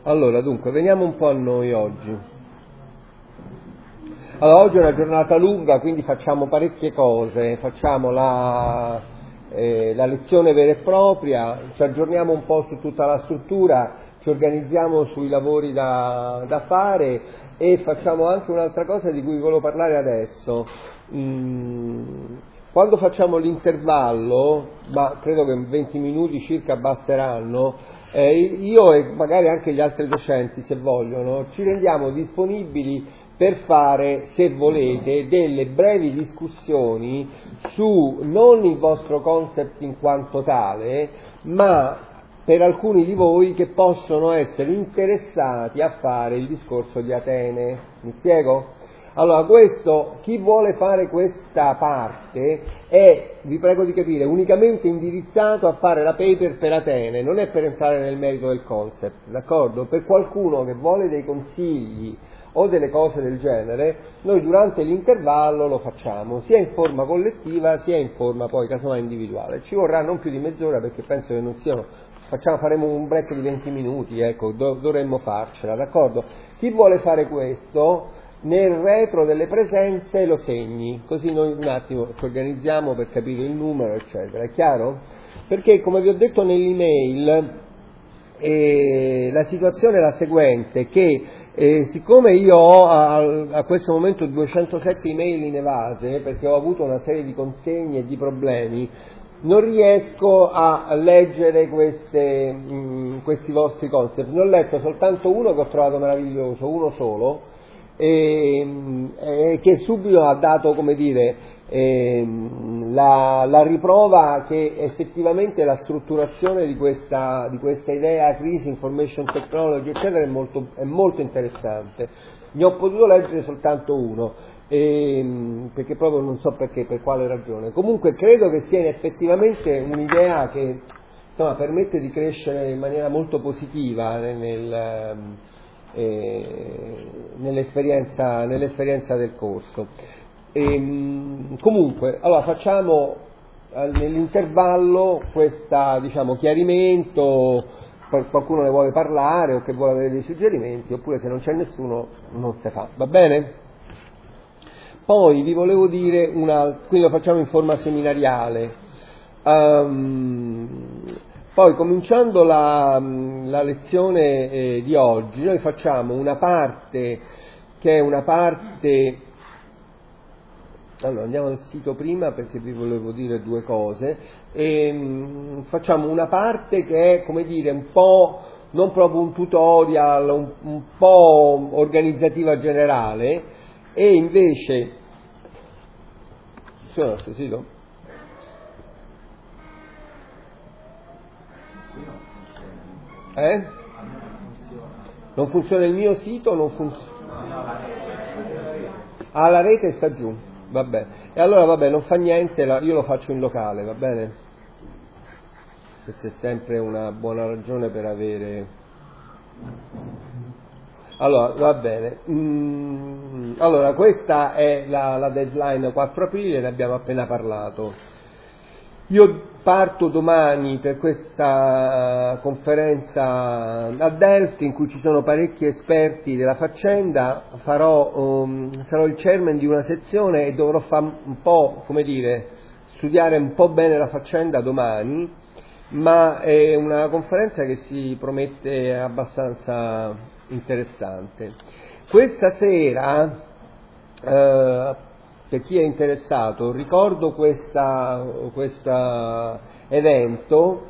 Allora, dunque, veniamo un po' a noi oggi. Allora, oggi è una giornata lunga, quindi facciamo parecchie cose, facciamo la lezione vera e propria, ci aggiorniamo un po' su tutta la struttura, ci organizziamo sui lavori da fare e facciamo anche un'altra cosa di cui volevo parlare adesso. Quando facciamo l'intervallo, ma credo che 20 minuti circa basteranno, io e magari anche gli altri docenti, se vogliono, ci rendiamo disponibili per fare, se volete, delle brevi discussioni su non il vostro concept in quanto tale, ma per alcuni di voi che possono essere interessati a fare il discorso di Atene. Mi spiego? Allora, chi vuole fare questa parte è, vi prego di capire, unicamente indirizzato a fare la paper per Atene, non è per entrare nel merito del concept, d'accordo? Per qualcuno che vuole dei consigli o delle cose del genere, noi durante l'intervallo lo facciamo, sia in forma collettiva, sia in forma poi casomai individuale. Ci vorrà non più di mezz'ora perché penso che non siano... faremo un break di 20 minuti, ecco, dovremmo farcela, d'accordo? Chi vuole fare questo... nel retro delle presenze lo segni, così noi un attimo ci organizziamo per capire il numero, eccetera. È chiaro? Perché, come vi ho detto nell'email, la situazione è la seguente, che siccome io ho a questo momento 207 email in evase, perché ho avuto una serie di consegne e di problemi, non riesco a leggere questi vostri concept. Ne ho letto soltanto uno che ho trovato meraviglioso, uno solo, che subito ha dato, come dire, la riprova che effettivamente la strutturazione di questa idea crisi, information technology, eccetera, è molto interessante. Ne ho potuto leggere soltanto uno, perché proprio non so perché, per quale ragione. Comunque credo che sia effettivamente un'idea che, insomma, permette di crescere in maniera molto positiva nell'esperienza del corso. Comunque, allora facciamo nell'intervallo questo, diciamo, chiarimento, qualcuno ne vuole parlare o che vuole avere dei suggerimenti, oppure se non c'è nessuno non si fa, va bene? Poi vi volevo dire quindi lo facciamo in forma seminariale. Poi, cominciando la lezione di oggi, noi facciamo una parte che è una parte... Allora, andiamo al sito prima perché vi volevo dire due cose. Facciamo una parte che è, come dire, un po', non proprio un tutorial, un po' organizzativa generale, e invece... Funziona questo sito? Non funziona il mio sito? Non funziona? Ah, la rete sta giù, vabbè. E allora vabbè, non fa niente, io lo faccio in locale, va bene? Questa è sempre una buona ragione per avere... Allora, va bene. Allora, questa è la deadline 4 aprile, ne abbiamo appena parlato. Io parto domani per questa conferenza a Delft in cui ci sono parecchi esperti della faccenda, sarò il chairman di una sezione e dovrò fare un po', come dire, studiare un po' bene la faccenda domani, ma è una conferenza che si promette abbastanza interessante. Questa sera, per chi è interessato, ricordo questo evento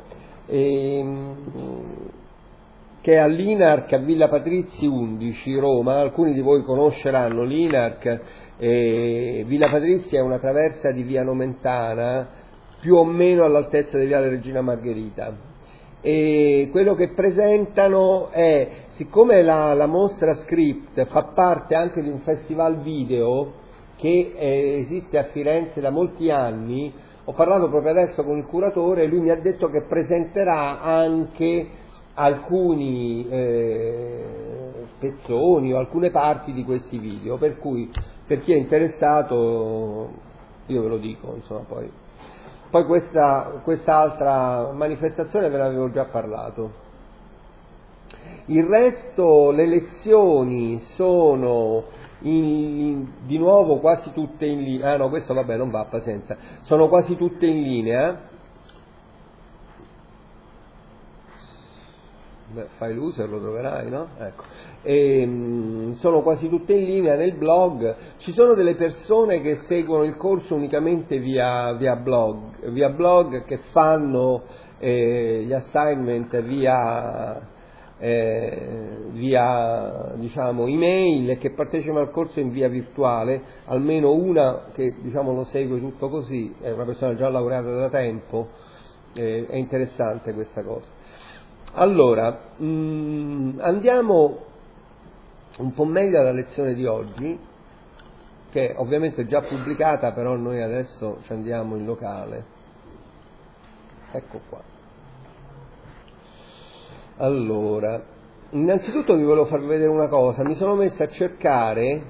che è all'INARC a Villa Patrizzi 11, Roma. Alcuni di voi conosceranno l'INARC. Villa Patrizzi è una traversa di via Nomentana, più o meno all'altezza di viale Regina Margherita. E quello che presentano è, siccome la mostra Script fa parte anche di un festival video che esiste a Firenze da molti anni, ho parlato proprio adesso con il curatore e lui mi ha detto che presenterà anche alcuni spezzoni o alcune parti di questi video, per cui per chi è interessato io ve lo dico, insomma. Poi quest'altra manifestazione ve ne avevo già parlato. Il resto, le lezioni sono di nuovo quasi tutte in linea. Ah no, questo vabbè non va, pazienza. Sono quasi tutte in linea. Beh, fai l'user, lo troverai, no? Ecco. Sono quasi tutte in linea nel blog. Ci sono delle persone che seguono il corso unicamente via blog, che fanno gli assignment via diciamo email, e che partecipano al corso in via virtuale. Almeno una che diciamo lo segue tutto così, è una persona già laureata da tempo. È interessante questa cosa. Allora, andiamo un po' meglio alla lezione di oggi, che ovviamente è già pubblicata, però noi adesso ci andiamo in locale. Ecco qua. Allora, innanzitutto vi volevo far vedere una cosa. Mi sono messo a cercare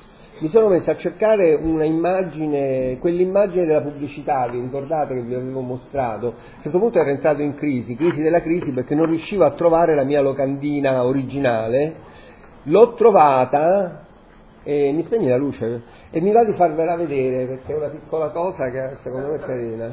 una immagine, quell'immagine della pubblicità, vi ricordate che vi avevo mostrato? A un certo punto ero entrato in crisi della crisi, perché non riuscivo a trovare la mia locandina originale. L'ho trovata, e mi spegni la luce, e mi va di farvela vedere, perché è una piccola cosa che secondo me è carina.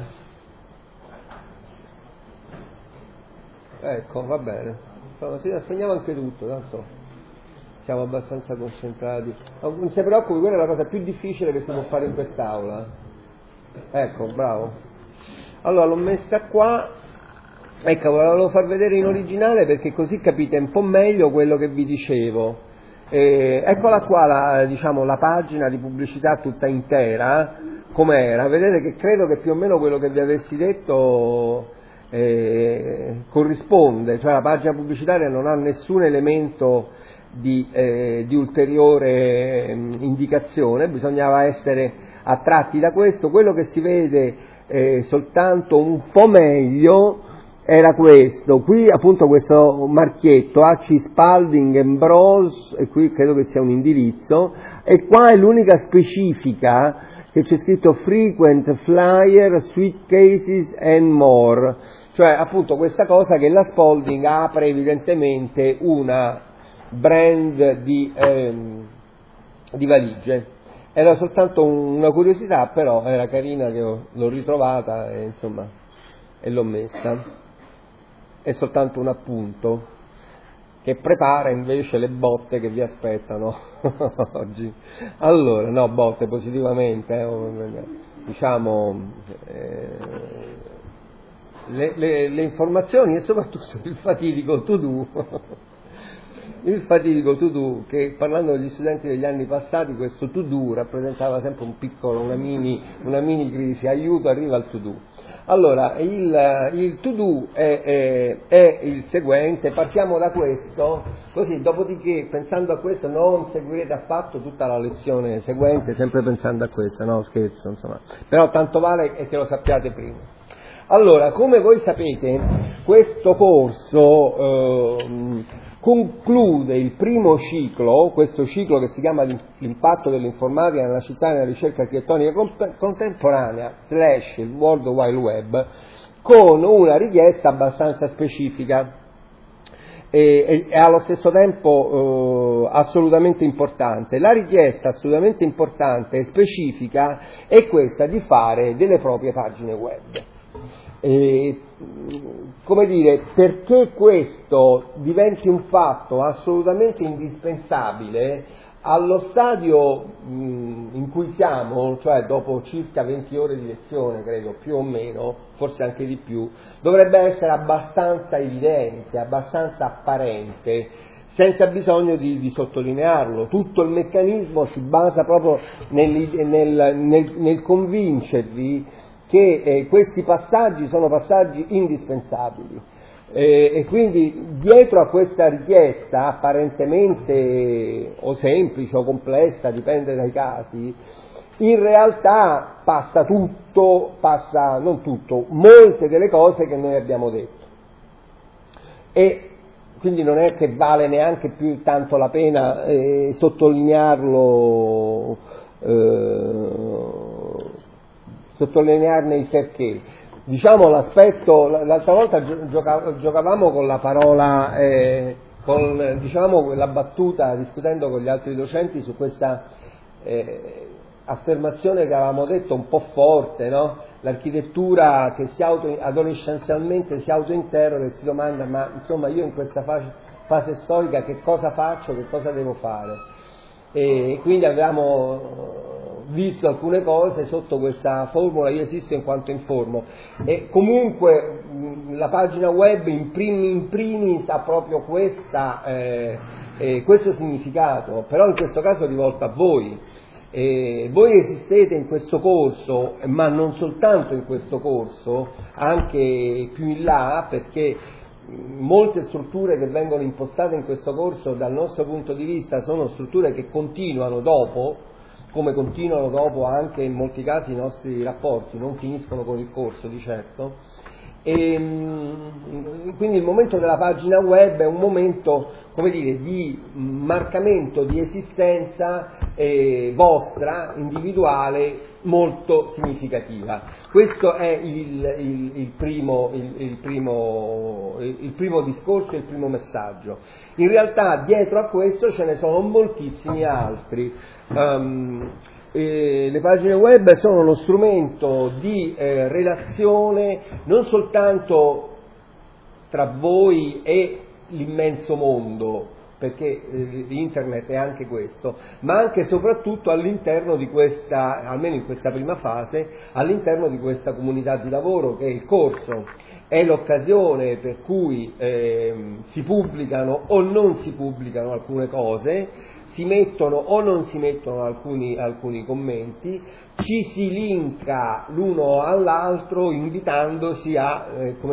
Ecco, va bene. Spegniamo anche tutto, tanto siamo abbastanza concentrati. Non si preoccupi, quella è la cosa più difficile che si può fare in quest'aula. Ecco, bravo. Allora l'ho messa qua. Ecco, volevo far vedere in originale, perché così capite un po' meglio quello che vi dicevo. Eccola qua la pagina di pubblicità tutta intera, com'era. Vedete che credo che più o meno quello che vi avessi detto corrisponde, cioè la pagina pubblicitaria non ha nessun elemento di ulteriore indicazione. Bisognava essere attratti da questo. Quello che si vede soltanto un po' meglio era questo, qui appunto questo marchietto AC Spalding Ambrose, e qui credo che sia un indirizzo, e qua è l'unica specifica che c'è scritto frequent flyer, sweet cases and more, cioè appunto questa cosa che la Spalding apre evidentemente una brand di valigie. Era soltanto una curiosità, però era carina, che l'ho ritrovata e insomma e l'ho messa. È soltanto un appunto che prepara invece le botte che vi aspettano oggi. Allora, no, botte positivamente, diciamo le informazioni, e soprattutto il fatidico to-do. Il fatidico to-do, che parlando degli studenti degli anni passati, questo to-do rappresentava sempre una mini crisi. Aiuto, arriva il to-do. Allora, il to-do è il seguente. Partiamo da questo, così dopodiché, pensando a questo, non seguirete affatto tutta la lezione seguente, sempre pensando a questo, no scherzo, insomma, però tanto vale che lo sappiate prima. Allora, come voi sapete, questo corso conclude il primo ciclo, questo ciclo che si chiama l'impatto dell'informatica nella città e nella ricerca architettonica contemporanea / il World Wide Web, con una richiesta abbastanza specifica e allo stesso tempo assolutamente importante. La richiesta assolutamente importante e specifica è questa di fare delle proprie pagine web. Come dire, perché questo diventi un fatto assolutamente indispensabile allo stadio in cui siamo, cioè dopo circa 20 ore di lezione, credo, più o meno, forse anche di più, dovrebbe essere abbastanza evidente, abbastanza apparente, senza bisogno di sottolinearlo. Tutto il meccanismo si basa proprio nel convincervi che questi passaggi sono passaggi indispensabili, e quindi dietro a questa richiesta apparentemente o semplice o complessa, dipende dai casi, in realtà non tutto, molte delle cose che noi abbiamo detto, e quindi non è che vale neanche più tanto la pena sottolinearne il perché. Diciamo l'aspetto, l'altra volta giocavamo con la parola diciamo, la battuta, discutendo con gli altri docenti su questa affermazione che avevamo detto un po' forte, no? L'architettura che adolescenzialmente si autointerroga e si domanda: ma insomma, io in questa fase storica che cosa faccio, che cosa devo fare? E quindi avevamo visto alcune cose sotto questa formula: io esisto in quanto informo. E comunque la pagina web in primis ha proprio questo significato, però in questo caso è rivolto a voi. Voi esistete in questo corso, ma non soltanto in questo corso, anche più in là, perché molte strutture che vengono impostate in questo corso dal nostro punto di vista sono strutture che continuano dopo, come continuano dopo anche in molti casi i nostri rapporti, non finiscono con il corso di certo. E quindi il momento della pagina web è un momento, come dire, di marcamento di esistenza vostra, individuale, molto significativa. Questo è il primo discorso, il primo messaggio. In realtà dietro a questo ce ne sono moltissimi altri. Le pagine web sono uno strumento di relazione non soltanto tra voi e l'immenso mondo, perché internet è anche questo, ma anche e soprattutto all'interno di questa, almeno in questa prima fase, all'interno di questa comunità di lavoro che è il corso. È l'occasione per cui si pubblicano o non si pubblicano alcune cose, si mettono o non si mettono alcuni commenti, ci si linka l'uno all'altro invitandosi a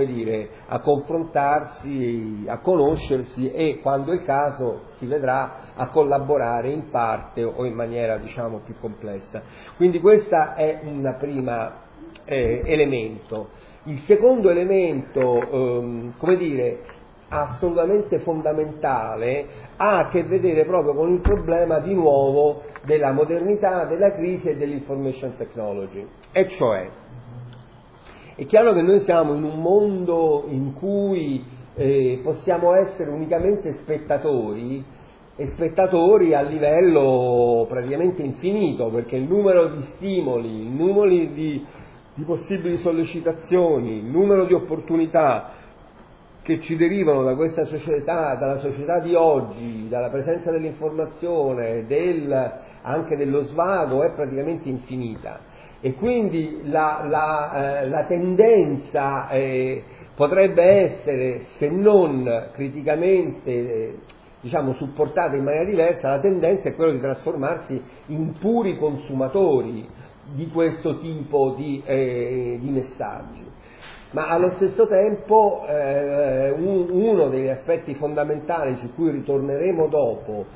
confrontarsi, a conoscersi e, quando è il caso, si vedrà, a collaborare in parte o in maniera, diciamo, più complessa. Quindi questo è un primo elemento. Il secondo elemento, assolutamente fondamentale, ha a che vedere proprio con il problema di nuovo della modernità, della crisi e dell'information technology. E cioè, è chiaro che noi siamo in un mondo in cui possiamo essere unicamente spettatori, e spettatori a livello praticamente infinito, perché il numero di stimoli, il numero di possibili sollecitazioni, il numero di opportunità che ci derivano da questa società, dalla società di oggi, dalla presenza dell'informazione, anche dello svago, è praticamente infinita. E quindi la tendenza potrebbe essere, se non criticamente supportata in maniera diversa, la tendenza è quella di trasformarsi in puri consumatori di questo tipo di messaggi. Ma allo stesso tempo uno degli aspetti fondamentali su cui ritorneremo dopo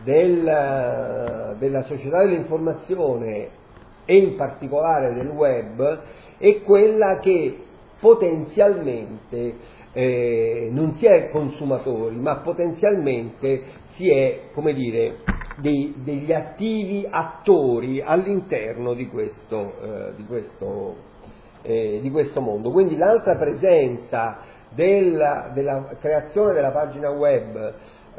della società dell'informazione e in particolare del web è quella che potenzialmente non si è consumatori, ma potenzialmente si è, degli attivi attori all'interno di questo mondo. Quindi l'altra presenza della creazione della pagina web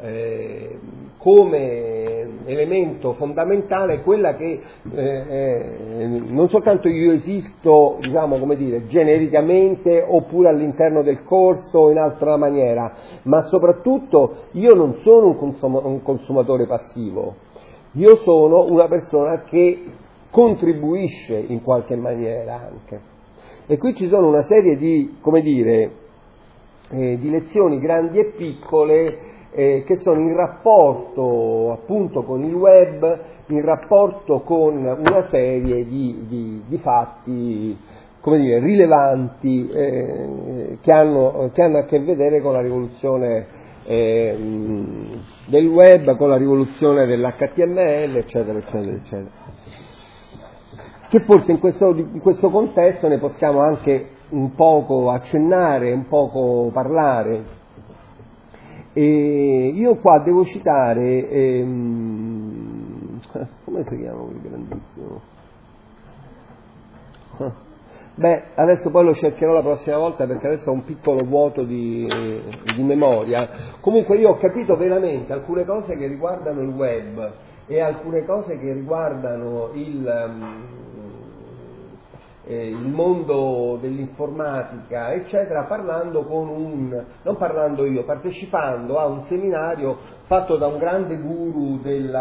come elemento fondamentale è quella che non soltanto io esisto, genericamente oppure all'interno del corso o in altra maniera, ma soprattutto io non sono un consumatore passivo, io sono una persona che contribuisce in qualche maniera anche. E qui ci sono una serie di lezioni grandi e piccole che sono in rapporto appunto con il web, in rapporto con una serie di fatti rilevanti che hanno a che vedere con la rivoluzione del web, con la rivoluzione dell'HTML, eccetera, eccetera, eccetera. Che forse in questo contesto ne possiamo anche un poco accennare, un poco parlare. E io qua devo citare, come si chiama quel grandissimo? Adesso poi lo cercherò la prossima volta, perché adesso ho un piccolo vuoto di memoria. Comunque io ho capito veramente alcune cose che riguardano il web e alcune cose che riguardano il mondo dell'informatica, eccetera, partecipando a un seminario fatto da un grande guru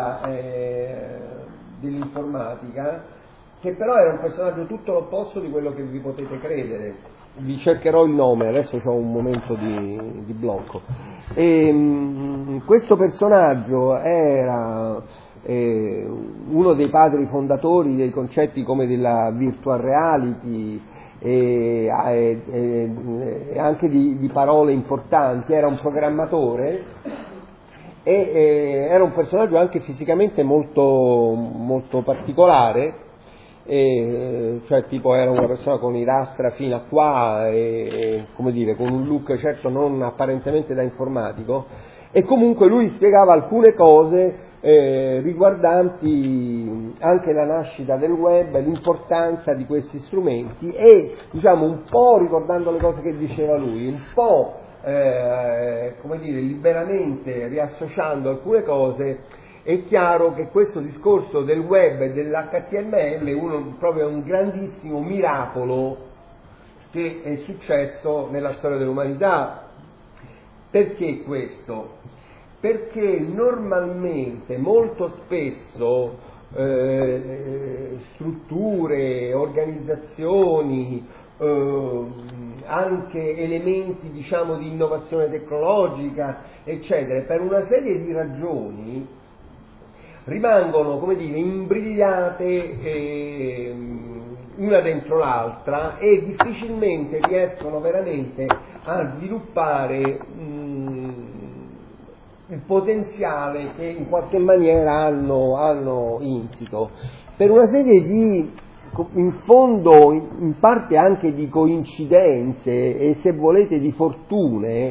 dell'informatica, che però era un personaggio tutto l'opposto di quello che vi potete credere. Vi cercherò il nome, adesso ho un momento di blocco. Questo personaggio era uno dei padri fondatori dei concetti come della virtual reality e anche di parole importanti. Era un programmatore e era un personaggio anche fisicamente molto, molto particolare, cioè tipo era una persona con i rastra fino a qua come dire, con un look certo non apparentemente da informatico, e comunque lui spiegava alcune cose riguardanti anche la nascita del web, l'importanza di questi strumenti e, diciamo, un po' ricordando le cose che diceva lui, un po' come dire, liberamente riassociando alcune cose. È chiaro che questo discorso del web e dell'HTML proprio è un grandissimo miracolo che è successo nella storia dell'umanità. Perché questo? Perché normalmente, molto spesso, strutture, organizzazioni, anche elementi, diciamo, di innovazione tecnologica, eccetera, per una serie di ragioni rimangono, come dire, imbrigliate una dentro l'altra e difficilmente riescono veramente a sviluppare il potenziale che in qualche maniera hanno insito, per una serie di, in fondo, in parte anche di coincidenze e, se volete, di fortune.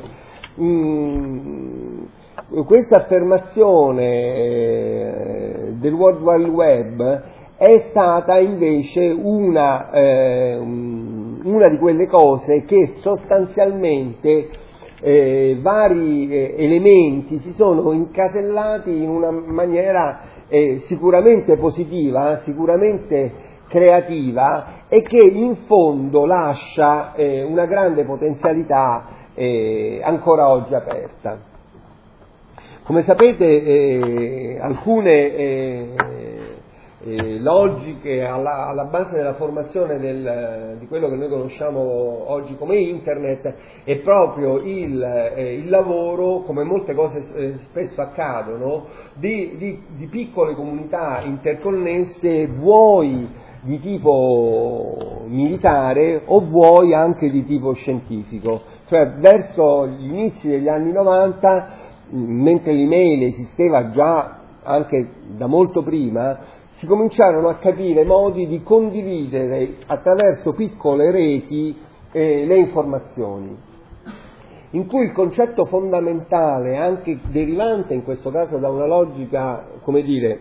Questa affermazione del World Wide Web è stata invece una di quelle cose che sostanzialmente vari elementi si sono incasellati in una maniera sicuramente positiva, sicuramente creativa, e che in fondo lascia una grande potenzialità ancora oggi aperta. Come sapete, alcune logiche alla base della formazione di quello che noi conosciamo oggi come internet è proprio il lavoro, come molte cose spesso accadono, di piccole comunità interconnesse, vuoi di tipo militare o vuoi anche di tipo scientifico. Cioè, verso gli inizi degli anni 90, mentre l'email esisteva già anche da molto prima, si cominciarono a capire modi di condividere attraverso piccole reti le informazioni, in cui il concetto fondamentale, anche derivante in questo caso da una logica, come dire,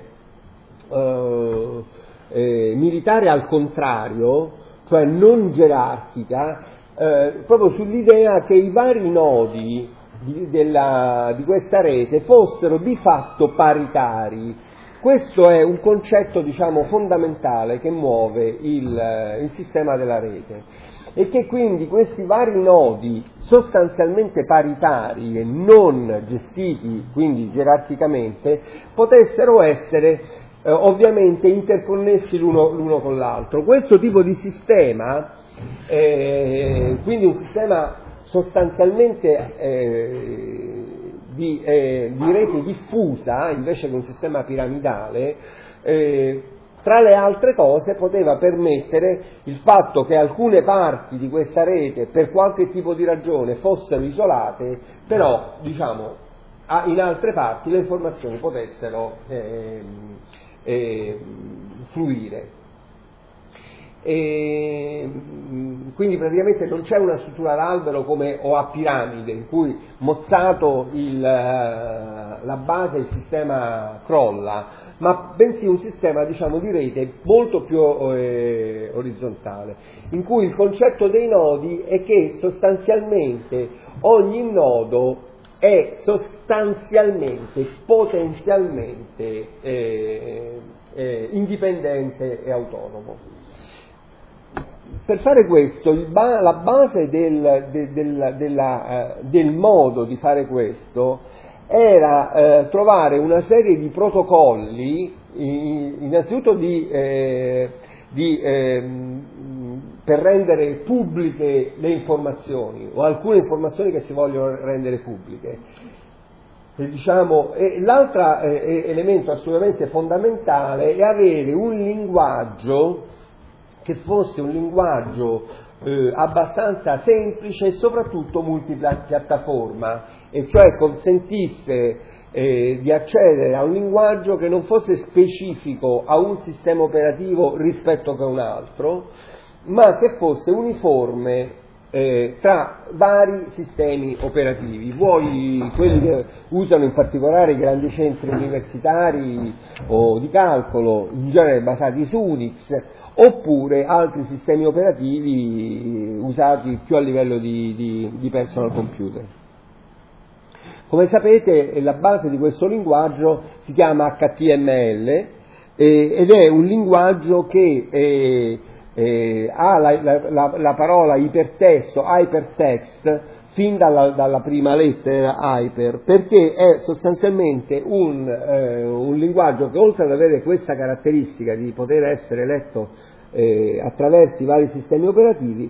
militare al contrario, cioè non gerarchica, proprio sull'idea che i vari nodi di questa rete fossero di fatto paritari. Questo è un concetto, diciamo, fondamentale che muove il sistema della rete, e che quindi questi vari nodi sostanzialmente paritari e non gestiti quindi gerarchicamente potessero essere ovviamente interconnessi l'uno con l'altro. Questo tipo di sistema, quindi un sistema sostanzialmente di rete diffusa invece che un sistema piramidale, tra le altre cose poteva permettere il fatto che alcune parti di questa rete per qualche tipo di ragione fossero isolate, però, diciamo, in altre parti le informazioni potessero fluire. e quindi praticamente non c'è una struttura ad albero come o a piramide in cui mozzato la base il sistema crolla, ma bensì un sistema diciamo di rete molto più orizzontale, in cui il concetto dei nodi è che sostanzialmente ogni nodo è sostanzialmente, potenzialmente indipendente e autonomo. Per fare questo, la base del modo di fare questo era trovare una serie di protocolli, innanzitutto per rendere pubbliche le informazioni o alcune informazioni che si vogliono rendere pubbliche. E l'altro elemento assolutamente fondamentale è avere un linguaggio che fosse un linguaggio abbastanza semplice e soprattutto multipiattaforma, e cioè consentisse di accedere a un linguaggio che non fosse specifico a un sistema operativo rispetto a un altro, ma che fosse uniforme tra vari sistemi operativi, vuoi quelli che usano in particolare i grandi centri universitari o di calcolo, in genere basati su Unix, oppure altri sistemi operativi usati più a livello di personal computer. Come sapete, la base di questo linguaggio si chiama HTML ed è un linguaggio che ha la parola ipertesto, hypertext, fin dalla prima lettera hyper, perché è sostanzialmente un linguaggio che, oltre ad avere questa caratteristica di poter essere letto attraverso i vari sistemi operativi,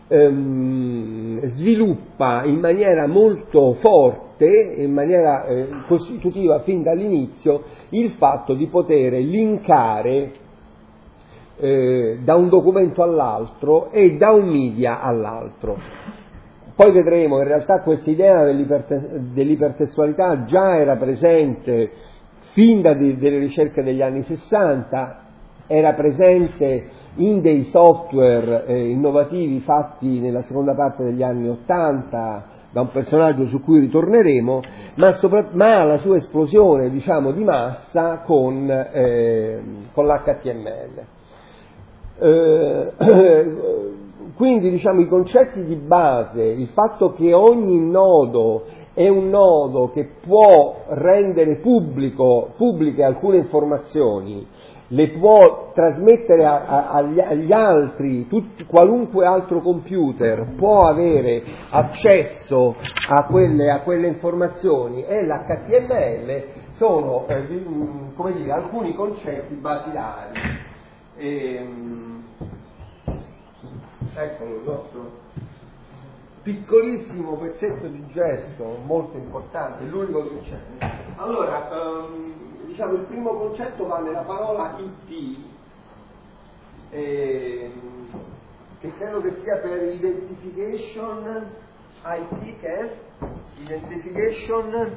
sviluppa in maniera molto forte, in maniera costitutiva fin dall'inizio, il fatto di poter linkare da un documento all'altro e da un media all'altro. Poi vedremo, in realtà questa idea dell'ipertestualità già era presente fin dalle ricerche degli anni 60, era presente in dei software innovativi fatti nella seconda parte degli anni 80 da un personaggio su cui ritorneremo, ma la sua esplosione, diciamo, di massa con l'HTML. Quindi, diciamo, i concetti di base, il fatto che ogni nodo è un nodo che può rendere pubbliche alcune informazioni, le può trasmettere agli altri, qualunque altro computer può avere accesso a quelle informazioni, e l'HTML sono come dire, alcuni concetti basilari. Eccolo il nostro piccolissimo pezzetto di gesso, molto importante, l'unico che c'è. Allora, diciamo, il primo concetto va nella parola IT, che credo che sia per identification, IT che è? Identification,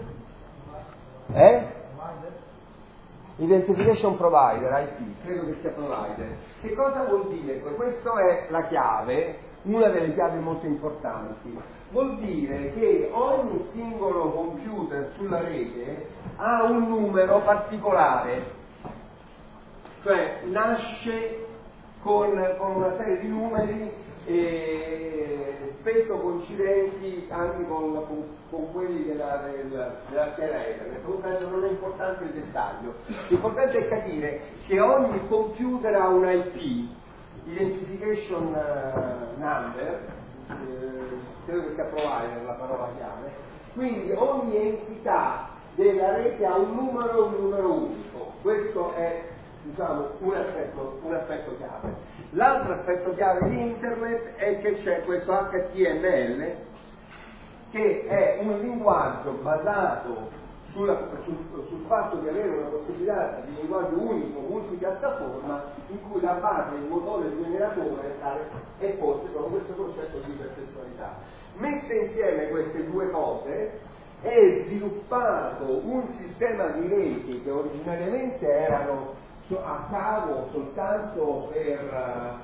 Identification provider, IT, credo che sia provider. Che cosa vuol dire? Questa è la chiave, una delle chiavi molto importanti. Vuol dire che ogni singolo computer sulla rete ha un numero particolare, cioè nasce con una serie di numeri spesso coincidenti anche con quelli della scheda Ethernet. Comunque non è importante il dettaglio, l'importante è capire che ogni computer ha un IP, Identification Number, credo che sia provider la parola chiave, quindi ogni entità della rete ha un numero unico. Questo è, diciamo, un aspetto chiave. L'altro aspetto chiave di Internet è che c'è questo HTML, che è un linguaggio basato sul fatto di avere una possibilità di linguaggio unico, multipiattaforma, in cui la base, il motore, il generatore è posto con questo concetto di ipertestualità. Messe insieme queste due cose è sviluppato un sistema di reti che originariamente erano a cavo soltanto per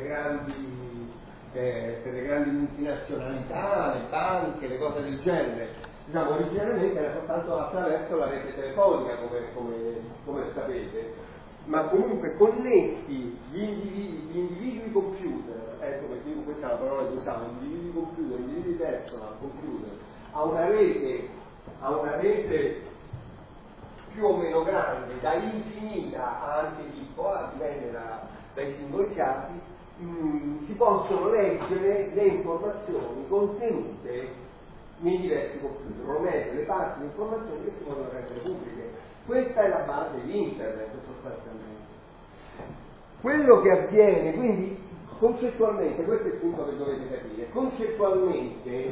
le grandi multinazionalità, le banche, le cose del genere. Diciamo, originariamente era soltanto attraverso la rete telefonica, come sapete, ma comunque connessi gli individui computer, questa è la parola che usavo, individui computer, individui personal computer, a una rete più o meno grande, da infinita a antitipo, dipende dai singoli casi, si possono leggere le informazioni contenute nei diversi computer, o meglio, le parti di informazioni che si possono rendere pubbliche. Questa è la base di Internet, sostanzialmente. Quello che avviene, quindi, concettualmente, questo è il punto che dovete capire, concettualmente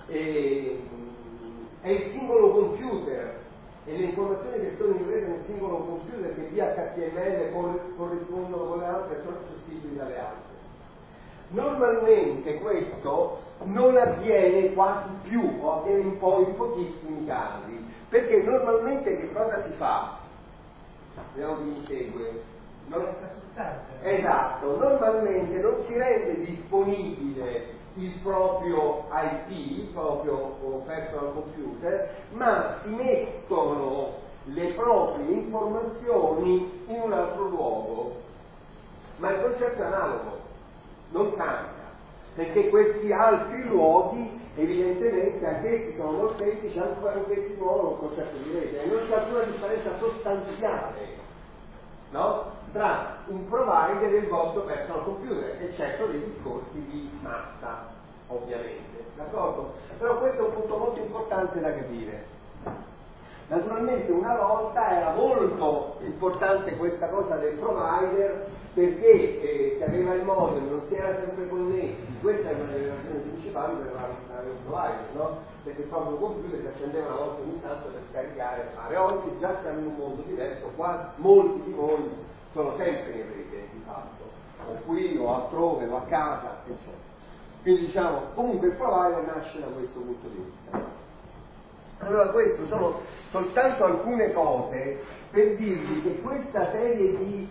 è il singolo computer e le informazioni che sono in rete nel singolo computer che via HTML corrispondono con le altre sono accessibili dalle altre. Normalmente questo non avviene quasi più, o avviene in pochissimi casi, perché normalmente che cosa si fa? Vediamo chi mi segue. Esatto, normalmente non si rende disponibile il proprio IP, il proprio personal computer, ma si mettono le proprie informazioni in un altro luogo. Ma il concetto è analogo, non cambia, perché questi altri luoghi evidentemente anch'essi sono molteplici, anch'essi sono un concetto di rete, e non c'è alcuna differenza sostanziale, no? Tra un provider e il vostro personal computer, eccetto dei discorsi di massa, ovviamente, d'accordo? Però questo è un punto molto importante da capire. Naturalmente una volta era molto importante questa cosa del provider, perché che aveva il modem, non si era sempre connessi, questa è una delle ragioni principali per avere un provider, no? Perché il proprio computer si accendeva una volta ogni tanto per scaricare e fare. Oggi già siamo in un mondo diverso, molti di voi sono sempre in rete di fatto, o qui o altrove o a casa, eccetera. Quindi diciamo, comunque il provider nasce da questo punto di vista. Allora queste sono soltanto alcune cose per dirvi che questa serie di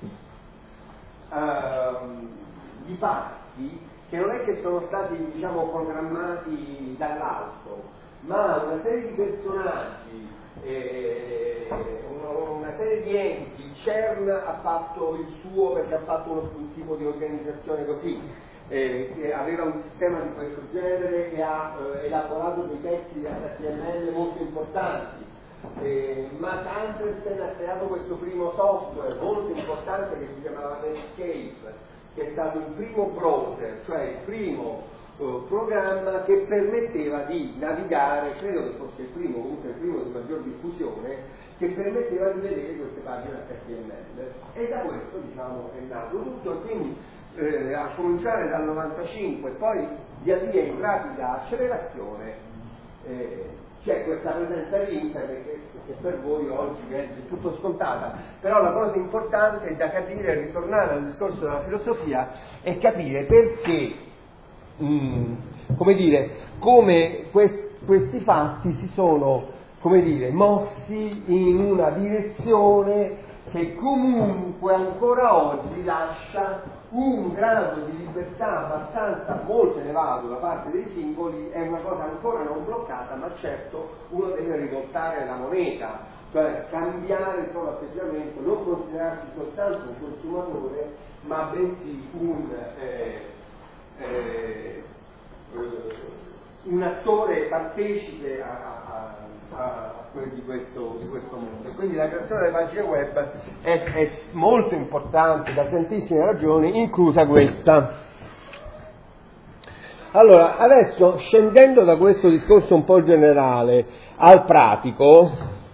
passi, che non è che sono stati diciamo programmati dall'alto, ma una serie di personaggi, una serie di enti, il CERN ha fatto il suo perché ha fatto un tipo di organizzazione così, che aveva un sistema di questo genere, che ha elaborato dei pezzi di HTML molto importanti. Matt Andreessen ha creato questo primo software molto importante che si chiamava Netscape, che è stato il primo browser, cioè il primo programma che permetteva di navigare, credo che fosse il primo, comunque il primo di maggior diffusione, che permetteva di vedere queste pagine HTML, e da questo diciamo è nato tutto. E quindi a cominciare dal 95 e poi via via in rapida accelerazione c'è questa presenza di internet che per voi oggi è tutto scontata, però la cosa importante da capire, ritornare al discorso della filosofia, è capire perché come questi fatti si sono mossi in una direzione che comunque ancora oggi lascia un grado di libertà abbastanza molto elevato da parte dei singoli. È una cosa ancora non bloccata, ma certo uno deve rivoltare la moneta, cioè cambiare il proprio atteggiamento, non considerarsi soltanto un consumatore, ma bensì un attore partecipe di questo mondo. Quindi la creazione delle pagine web è molto importante da tantissime ragioni, inclusa questa. Allora, adesso scendendo da questo discorso un po' generale al pratico,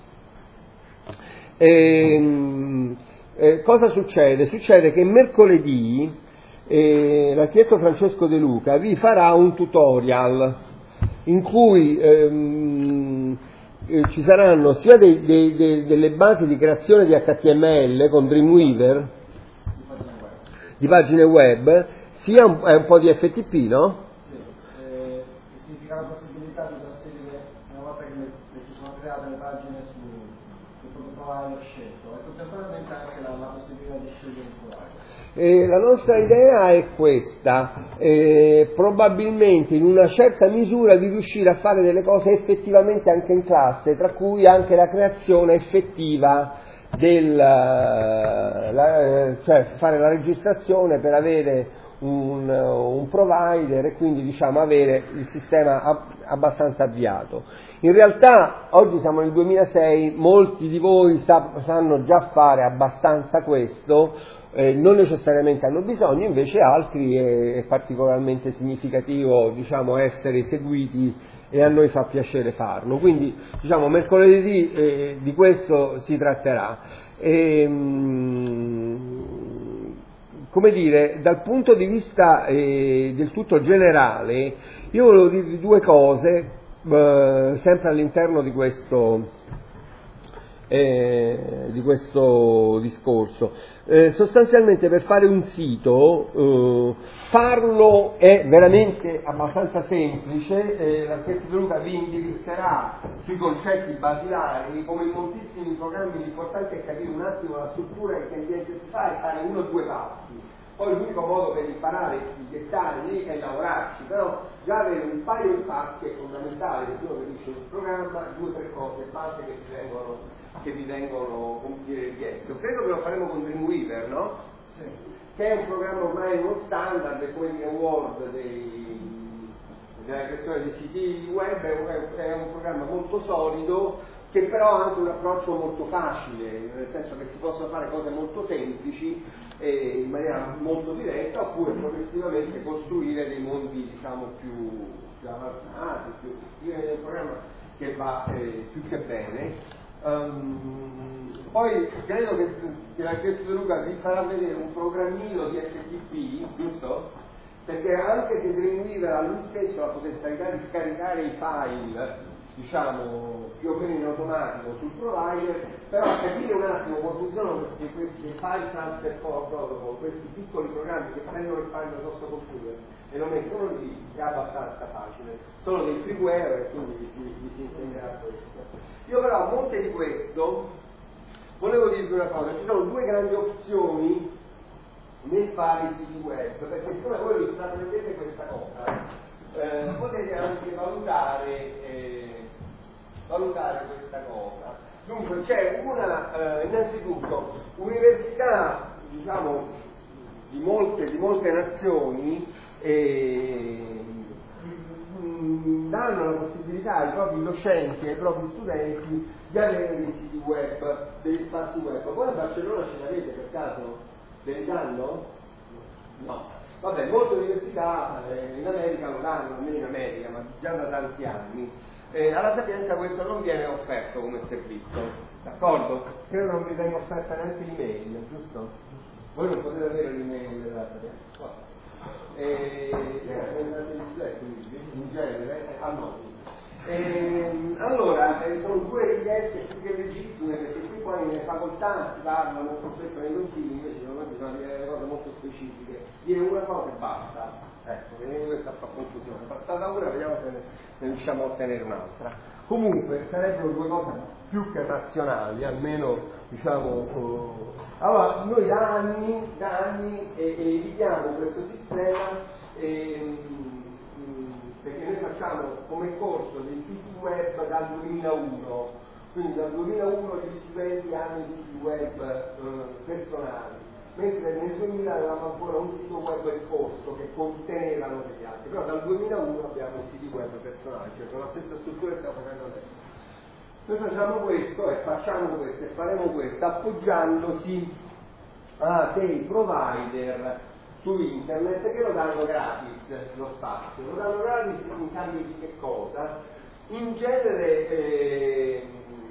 cosa succede? Succede che mercoledì l'architetto Francesco De Luca vi farà un tutorial in cui ci saranno sia delle basi di creazione di HTML con Dreamweaver, di pagine web, sia un po' di FTP, no? Sì, che significa la possibilità di trasferire, una volta che si sono create le pagine sul provider scelto e contemporaneamente anche la possibilità di scegliere un provider. La nostra idea è questa, probabilmente in una certa misura di riuscire a fare delle cose effettivamente anche in classe, tra cui anche la creazione effettiva cioè fare la registrazione per avere un provider e quindi diciamo avere il sistema abbastanza avviato. In realtà oggi siamo nel 2006, molti di voi sanno già fare abbastanza questo, non necessariamente hanno bisogno, invece altri è particolarmente significativo diciamo essere seguiti e a noi fa piacere farlo. Quindi diciamo mercoledì di questo si tratterà. Come dire, dal punto di vista del tutto generale, io volevo dirvi due cose, sempre all'interno di questo discorso. Sostanzialmente per fare un sito, farlo è veramente abbastanza semplice, l'architetto Luca vi indirizzerà sui concetti basilari. Come in moltissimi programmi l'importante è capire un attimo la struttura che ambiente si fa e fare uno o due passi. Poi l'unico modo per imparare i dettagli è lavorarci, però già avere un paio di passi è fondamentale, perché uno capisce il programma, due o tre cose base che vi vengono come dire, richieste. Credo che lo faremo con Dreamweaver, no? Sì. Che è un programma ormai uno standard, è come dire Word della creazione dei siti web, è un programma molto solido, che però ha anche un approccio molto facile, nel senso che si possono fare cose molto semplici in maniera molto diretta, oppure progressivamente costruire dei mondi diciamo più avanzati, è un programma che va più che bene. Poi credo che l'architetto Luca vi farà vedere un programmino di FTP, giusto? Perché anche se Dreamweaver ha lui stesso la potenzialità di scaricare i file diciamo più o meno in automatico sul provider, però a capire un attimo come funzionano questi file transfer protocol, questi piccoli programmi che prendono il file dal nostro computer e lo mettono lì, è abbastanza facile. Sono dei freeware e quindi vi si insegnerà questo. Io però a monte di questo volevo dirvi una cosa, ci sono due grandi opzioni nel fare i siti web, perché siccome voi intraprendete questa cosa potete anche valutare questa cosa. Dunque c'è innanzitutto università diciamo di molte nazioni danno la possibilità ai propri docenti e ai propri studenti di avere dei siti web, degli spazi web. Voi a Barcellona ce l'avete per caso? Ve li danno? No. Vabbè, molte università in America lo danno, almeno in America, ma già da tanti anni. Alla Sapienza questo non viene offerto come servizio, d'accordo? Credo non vi venga offerta neanche l'email, giusto? Voi non potete avere l'email della Sapienza. In genere annoti. Allora sono due richieste più che legittime, perché qui poi nelle facoltà si parlano molto spesso nei consigli, invece non bisogna dire delle cose molto specifiche, dire una cosa e basta. Ecco, questa fa confusione, passata una, vediamo se ne riusciamo a ottenere un'altra. Comunque sarebbero due cose più che razionali, almeno diciamo. Allora noi da anni evitiamo questo sistema perché noi facciamo come corso dei siti web dal 2001, quindi dal 2001 gli studenti hanno i siti web personali, mentre nel 2000 avevamo ancora un sito web in corso che contenevano degli altri, però dal 2001 abbiamo i siti web personali, cioè con la stessa struttura che stiamo facendo adesso. Noi facciamo questo e facciamo questo e faremo questo appoggiandosi a dei provider su internet che lo danno gratis lo spazio, lo danno gratis in cambio di che cosa? In genere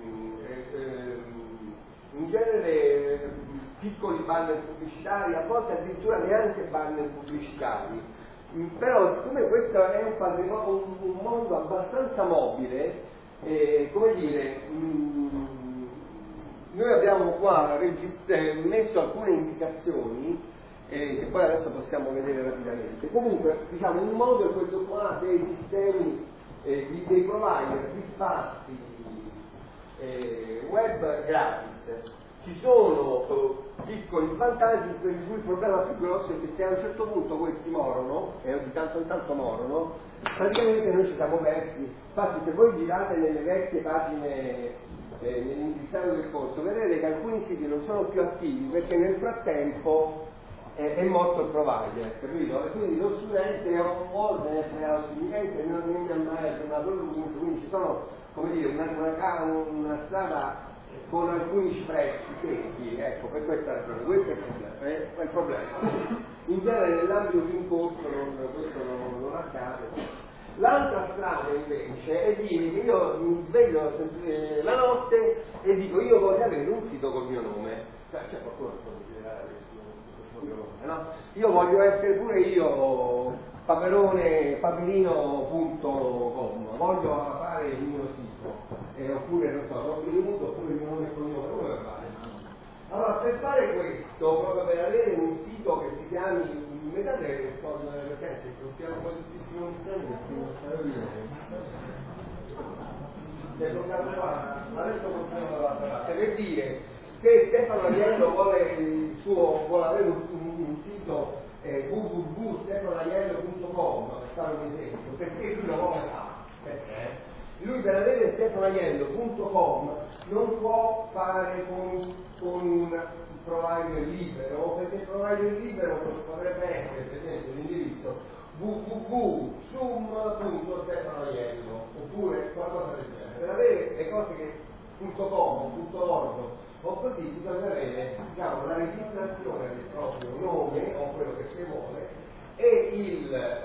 piccoli banner pubblicitari, a volte addirittura neanche banner pubblicitari, però siccome questo è un patrimonio, un mondo abbastanza mobile, come dire, noi abbiamo qua messo alcune indicazioni che poi adesso possiamo vedere rapidamente. Comunque diciamo un modo è questo qua dei sistemi dei provider di spazi web gratis. Ci sono piccoli svantaggi, per cui il problema più grosso è che se a un certo punto questi morono, e di tanto in tanto morono, praticamente noi ci siamo persi. Infatti se voi girate nelle vecchie pagine nell'indirizzario del corso, vedrete che alcuni siti non sono più attivi perché nel frattempo è morto il provider, capito? E quindi lo studente non vuole essere autosufficiente, non è mai aggiornato l'unico, quindi ci sono, come dire, una strada con alcuni cipressi secchi, ecco, per questa ragione, questo è il problema. In genere nell'ambito di un corso questo non accade. L'altra strada invece è dire che io mi sveglio la notte e dico io voglio avere un sito col mio nome, cioè c'è qualcuno che può desiderare il mio nome, no? Io voglio essere pure io paperino.com, voglio fare il mio sito, oppure non so, oppure il mio nome con il nome, come fare? Allora per fare questo, proprio per avere un sito che si chiami Metadere, presente, non siamo moltissimo adesso continuiamo la parte per dire che Stefano Aiello vuole avere un sito www.stefanoaiello.com, per fare un esempio, perché lui lo vuole fare, perché lui per avere stefanoaiello.com non può fare con un provider libero, perché il provider libero potrebbe essere, per esempio, l'indirizzo www.sum.stefanoaiello oppure qualcosa del genere. Per avere le cose che .com, .org o così bisogna avere, diciamo, la registrazione del proprio nome o quello che si vuole e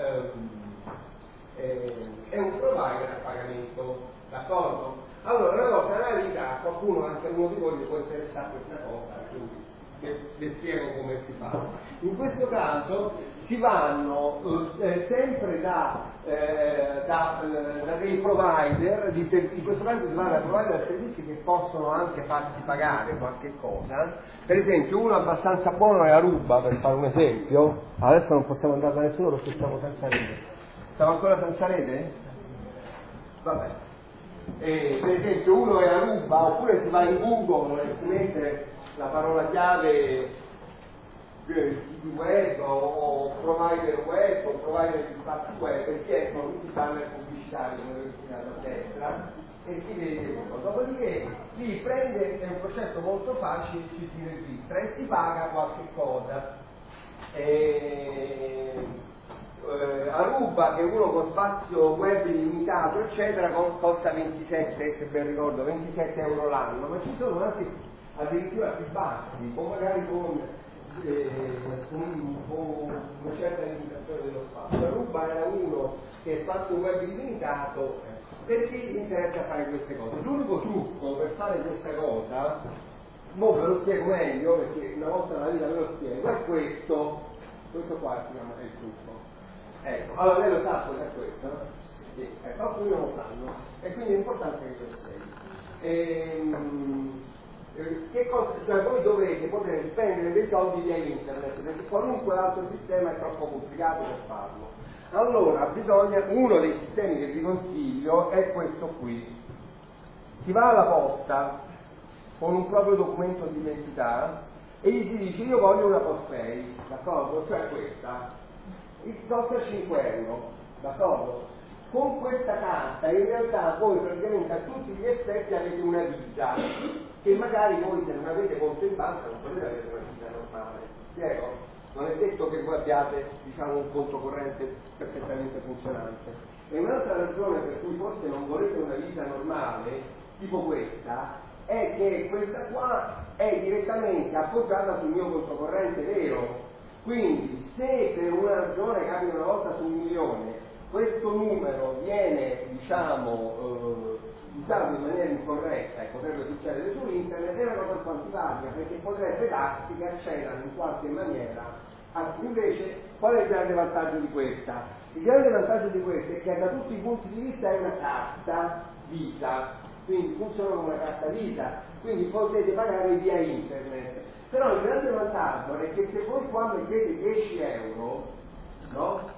è un provider a pagamento, d'accordo? Allora una cosa analitica, qualcuno, anche uno di voi può interessare questa cosa, quindi vi spiego come si fa. In questo caso si vanno sempre da dei provider, in questo caso si va da provider a servizi che possono anche farsi pagare qualche cosa. Per esempio uno abbastanza buono è Aruba, per fare un esempio. Adesso non possiamo andare da nessuno perché siamo senza rete. Siamo ancora senza rete? Vabbè. Per esempio uno è Aruba, oppure si va in Google e si mette la parola chiave di web o provider web o provider di spazi web e chiedono tutti i banner pubblicitari come vedete a destra e si vede tutto. Dopodiché lì prende, è un processo molto facile, ci si registra e si paga qualche cosa. Aruba, che è uno con spazio web illimitato eccetera, costa 27, se ben ricordo, 27 euro l'anno, ma ci sono anche addirittura più bassi, o magari con una certa limitazione dello spazio. Aruba era uno che è spazio web illimitato per chi interessa fare queste cose. L'unico trucco per fare questa cosa, mo ve lo spiego meglio perché una volta nella vita ve lo spiego, è questo qua si chiama il trucco. Ecco, allora lei lo sa cosa è questo? Sì, alcuni non lo sanno e quindi è importante che lo spieghi. Che cosa, cioè voi dovete poter spendere dei soldi via internet perché qualunque altro sistema è troppo complicato per farlo. Allora uno dei sistemi che vi consiglio è questo qui. Si va alla posta con un proprio documento di identità e gli si dice io voglio una postpay, d'accordo? Cioè questa costa 5 euro, d'accordo? Con questa carta in realtà voi praticamente a tutti gli effetti avete una vita che magari voi se non avete conto in banca non potete avere una vita normale, spiego? Non è detto che voi abbiate, diciamo, un conto corrente perfettamente funzionante. E un'altra ragione per cui forse non volete una vita normale, tipo questa, è che questa qua è direttamente appoggiata sul mio conto corrente vero. Quindi se per una ragione capita una volta su 1 milione questo numero viene usato in maniera incorretta e potrebbe succedere su internet, è una cosa quantificatica perché potrebbe darsi che accedano in qualche maniera invece. Qual è il grande vantaggio di questa? Il grande vantaggio di questa è che da tutti i punti di vista è una carta vita, quindi funziona come una carta vita, quindi potete pagare via internet. Però il grande vantaggio è che se voi qua mettete 10 euro, no?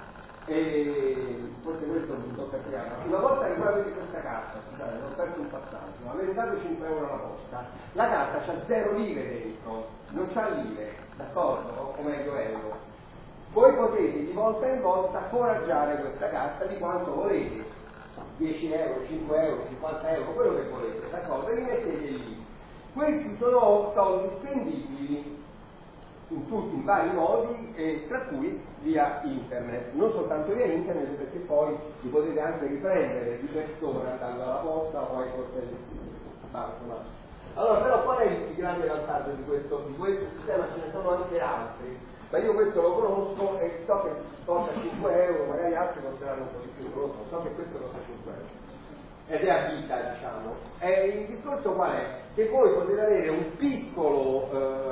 E forse questo non tocca spiegare. Una volta che voi avete questa carta, scusate, ho perso un passaggio, avete dato 5 euro alla posta, la carta c'ha 0 lire dentro, non c'ha lire, d'accordo? O meglio euro. Voi potete di volta in volta foraggiare questa carta di quanto volete, 10 euro, 5 euro, 50 euro, quello che volete, d'accordo? E li mettete lì. Questi sono soldi spendibili in vari modi, tra cui via internet, non soltanto via internet, perché poi li potete anche riprendere di persona andando alla posta o ai cortelli bancomat. Allora, però qual è il grande vantaggio di questo sistema? Ce ne sono anche altri, ma io questo lo conosco e so che costa 5 euro, magari altri costeranno un po' di più, non lo so che questo costa 5 euro. Ed è a vita, diciamo. E il discorso qual è? Che voi potete avere un piccolo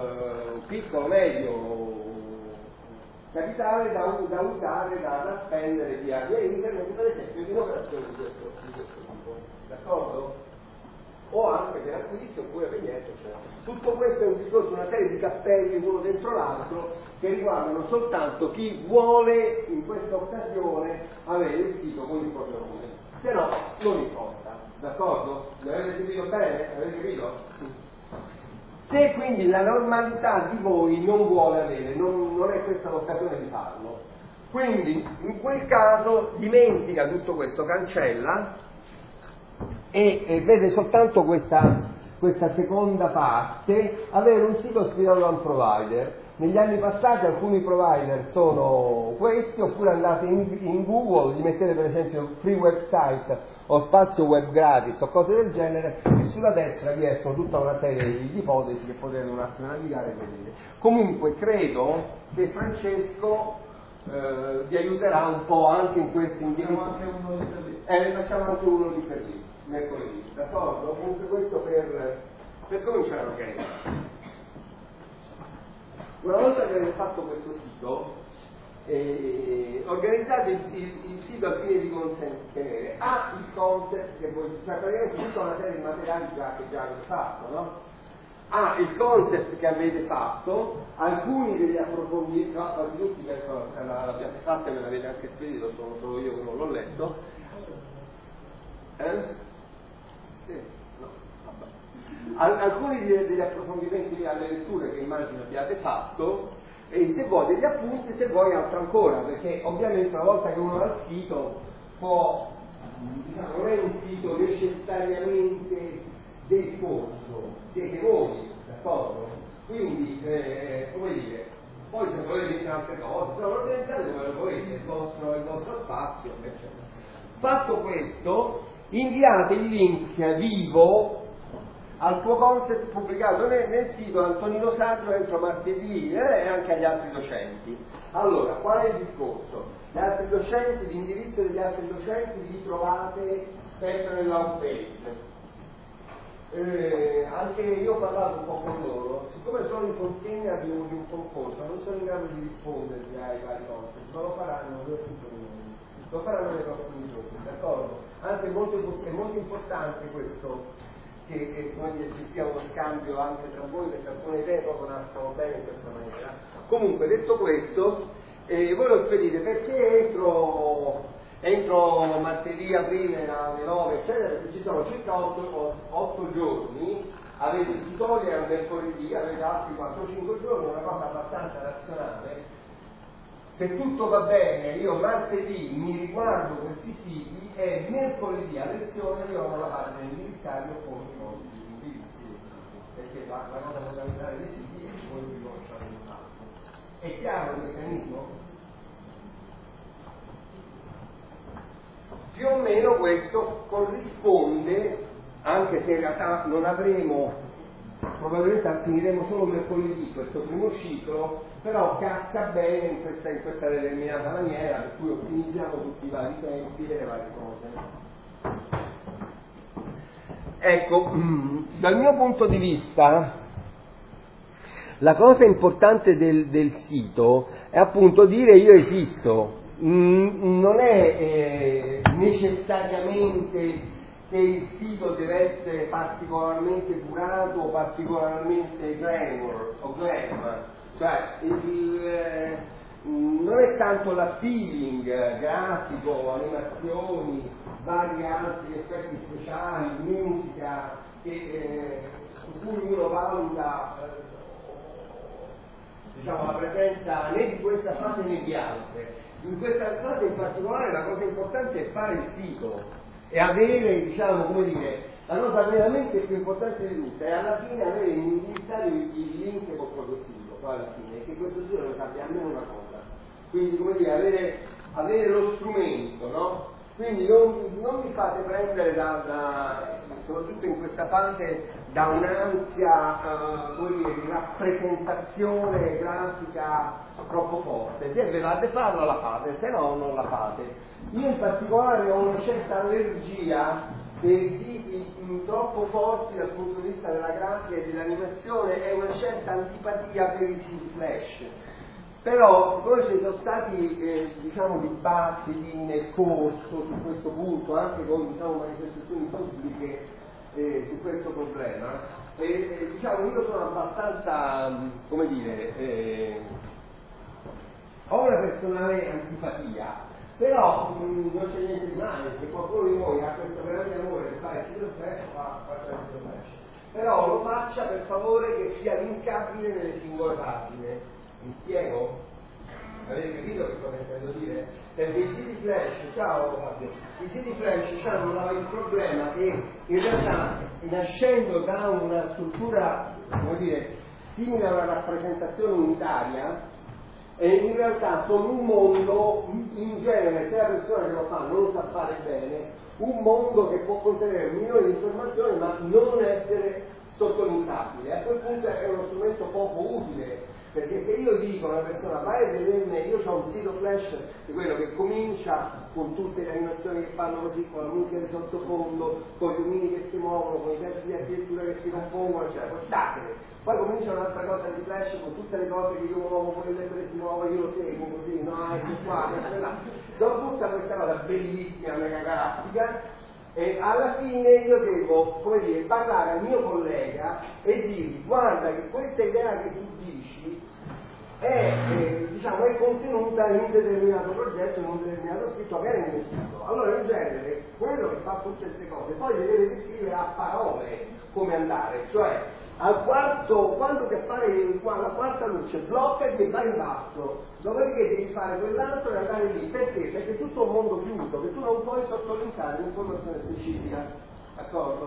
medio capitale da usare, da spendere via internet, per esempio in un'operazione di questo tipo, d'accordo? O anche per acquisti oppure per niente, cioè. Tutto questo è un discorso, una serie di cappelli uno dentro l'altro che riguardano soltanto chi vuole in questa occasione avere il sito con il proprio nome, se no non importa, d'accordo? Mi avete capito bene? Avete capito? Se quindi la normalità di voi non vuole avere, non è questa l'occasione di farlo, quindi in quel caso dimentica tutto questo, cancella e vede soltanto questa seconda parte, avere un sito ispirato da un provider. Negli anni passati alcuni provider sono questi, oppure andate in Google, gli mettete per esempio free website o spazio web gratis o cose del genere, e sulla destra vi escono tutta una serie di ipotesi che potete un attimo navigare e vedere. Comunque credo che Francesco vi aiuterà un po' anche in questi indirizzi. Facciamo anche uno di per lì, mercoledì, d'accordo? Comunque questo per cominciare a organizzare. Una volta che avete fatto questo sito, organizzate il sito al fine di consentire il concept che voi, cioè praticamente tutta una serie di materiali che già avete fatto, no? Il concept che avete fatto, alcuni degli approfondimenti, no, quasi tutti penso l'abbiate fatto e me l'avete anche spedito, sono solo io che non l'ho letto. Sì, no, vabbè. Alcuni degli approfondimenti alle letture che immagino abbiate fatto, e se vuoi degli appunti, se vuoi altro ancora, perché ovviamente una volta che uno ha il sito può, diciamo, non è un sito necessariamente del corso, siete voi, d'accordo? Quindi, come dire, poi se volete dire altre cose, lo organizzate come lo volete, il vostro spazio, eccetera. Fatto questo, inviate il link vivo al tuo concept pubblicato nel sito Antonino Saggio entro martedì e anche agli altri docenti. Allora, qual è il discorso? Gli altri docenti, l'indirizzo degli altri docenti li trovate sempre nella home page. Anche io ho parlato un po' con loro, siccome sono in consegna di un concorso, non sono in grado di rispondervi ai vari concept, ma lo faranno nei prossimi giorni, d'accordo? Anzi è molto importante questo, che ci sia uno scambio anche tra voi, perché alcune idee proprio nascono bene in questa maniera. Comunque, detto questo, voi lo spedite perché entro martedì, aprile alle 9, eccetera, perché ci sono circa 8 giorni, avete il tutorial mercoledì, avete altri 4-5 giorni, una cosa abbastanza razionale. Se tutto va bene, io martedì mi riguardo questi siti e mercoledì a lezione io ho la pagina indirizzario con i vostri indirizzi, perché la cosa fondamentale dei siti è che voi vi conosciate un altro. È chiaro il meccanismo? Più o meno questo corrisponde, anche se in realtà non avremo, probabilmente finiremo solo mercoledì questo primo ciclo, però casca bene in questa determinata maniera, per cui ottimizziamo tutti i vari tempi e le varie cose. Ecco, dal mio punto di vista la cosa importante del sito è appunto dire io esisto. Non è necessariamente che il sito deve essere particolarmente curato o particolarmente glamour o glam, cioè non è tanto l'appealing grafico, animazioni, vari altri effetti speciali, musica, su cui uno valuta diciamo, la presenza né di questa fase né di altre. In questa fase in particolare la cosa importante è fare il sito e avere, diciamo, come dire, la cosa veramente più importante di tutte è alla fine avere indirizzato il link col proprio sito, poi alla fine, che questo sito deve sapere almeno una cosa. Quindi, come dire, avere lo strumento, no? Quindi non vi fate prendere soprattutto in questa fase, da un'ansia di rappresentazione grafica troppo forte. Se ve la farla la fate, se no non la fate. Io in particolare ho una certa allergia per i siti troppo forti dal punto di vista della grafica e dell'animazione e una certa antipatia per i siti flash. Però poi ci sono stati diciamo dibattiti nel corso su questo punto, anche con diciamo, manifestazioni pubbliche su questo problema, diciamo io sono abbastanza, come dire, ho una personale antipatia, però non c'è niente di male, se qualcuno di voi ha questo grande amore di fare il sito flash, faccia il sito flash, però lo faccia per favore che sia linkabile nelle singole pagine. Mi spiego? Avete capito che cosa intendo dire? Perché i siti flash, ciao Fabio, i siti flash hanno il problema che in realtà nascendo da una struttura, come dire, simile a una rappresentazione unitaria, in realtà sono un mondo, in genere se la persona che lo fa non lo sa fare bene, un mondo che può contenere milioni di informazioni ma non essere sottolineabile. A quel punto è uno strumento poco utile. Perché se io dico a una persona vai a vedermi, io ho un sito flash di quello che comincia con tutte le animazioni che fanno così, con la musica di sottofondo, con gli omini che si muovono, con i pezzi di architettura che si compongono, eccetera, poi comincia un'altra cosa di flash con tutte le cose che io muovo, con le lettere che si muovono, io lo seguo così, no, ecco qua, ecco là. Dopo tutta questa cosa bellissima, mega galattica, e alla fine io devo, come dire, parlare al mio collega e dirgli guarda che questa idea che tu dici diciamo, è contenuta in un determinato progetto, in un determinato scritto, magari nel mio sito. Allora in genere quello che fa tutte queste cose poi le deve descrivere a parole come andare, cioè al quarto, quando ti appare la quarta luce, bloccati e vai in basso, dopodiché devi fare quell'altro e andare lì. Perché? Perché è tutto un mondo chiuso, che tu non puoi sottolineare un'informazione specifica, d'accordo?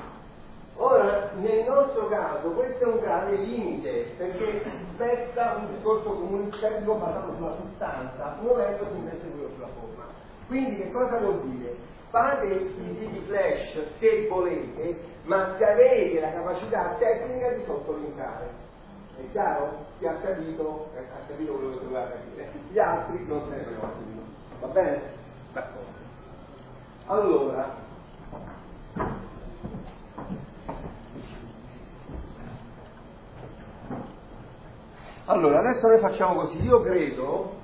Ora, nel nostro caso, questo è un grande limite, perché spetta un discorso comunicativo basato sulla sostanza, muovendosi invece quello sulla forma. Quindi che cosa vuol dire? Fate i siti flash se volete, ma se avete la capacità tecnica di sottolineare. È chiaro? Chi ha capito quello che doveva capire. Gli altri non se ne preoccupino. Va bene? D'accordo. Allora, adesso noi facciamo così. Io credo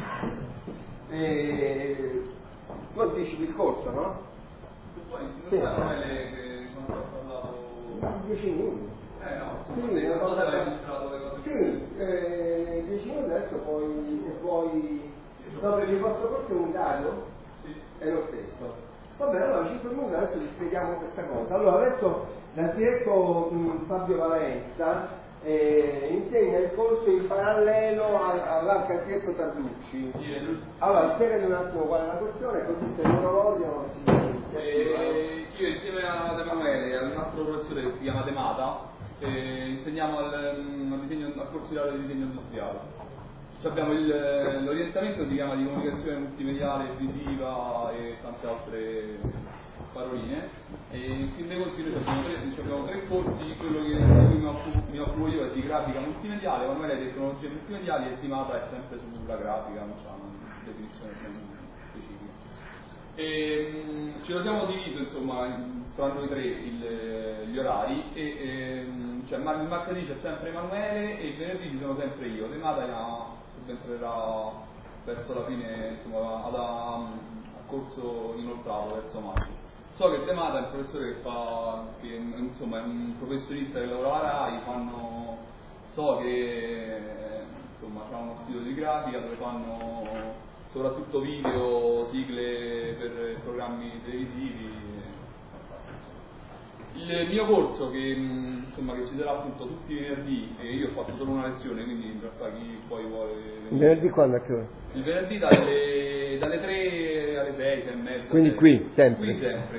tu anticipi il corso, no? Poi sì. Non è che non ho parlato 10 minuti. No, sì, non so se hai illustrato le cose. Sì, 10 minuti adesso poi no, perché il vostro corso è unitario? Sì. È lo stesso. Va bene, allora 5 minuti adesso vi spieghiamo questa cosa. Allora adesso l'architetto Fabio Valenza insegna il corso in parallelo all'architetto Tarducci. Allora spiegami un attimo qual è la questione, così se non lo vogliono si inizia. Io insieme ad Emanuele e ad un altro professore che si chiama De Mata insegniamo al corso di laurea di disegno industriale. Abbiamo l'orientamento si chiama di comunicazione multimediale, visiva e tante altre paroline, e in fin dei conti noi abbiamo tre corsi. Quello di cui mi occupo io è di grafica multimediale, Emanuele è di tecnologie multimediali e Di Mata è sempre sulla grafica, non c'è una definizione specifica. Ce lo siamo diviso insomma tra noi tre gli orari cioè il martedì c'è sempre Emanuele e il venerdì ci sono sempre io. De Mata subentrerà verso la fine, insomma, a corso inoltrato verso maggio. So che De Mata è un professore che insomma è un professionista che lavora alla RAI, so che insomma uno studio di grafica dove fanno soprattutto video, sigle per programmi televisivi. Il mio corso che ci sarà appunto tutti i venerdì, e io ho fatto solo una lezione, quindi in realtà chi poi vuole... Il venerdì quando a che ora? Il venerdì dalle 3 alle 6, 6 e mezza. Quindi qui, sempre? Qui sempre.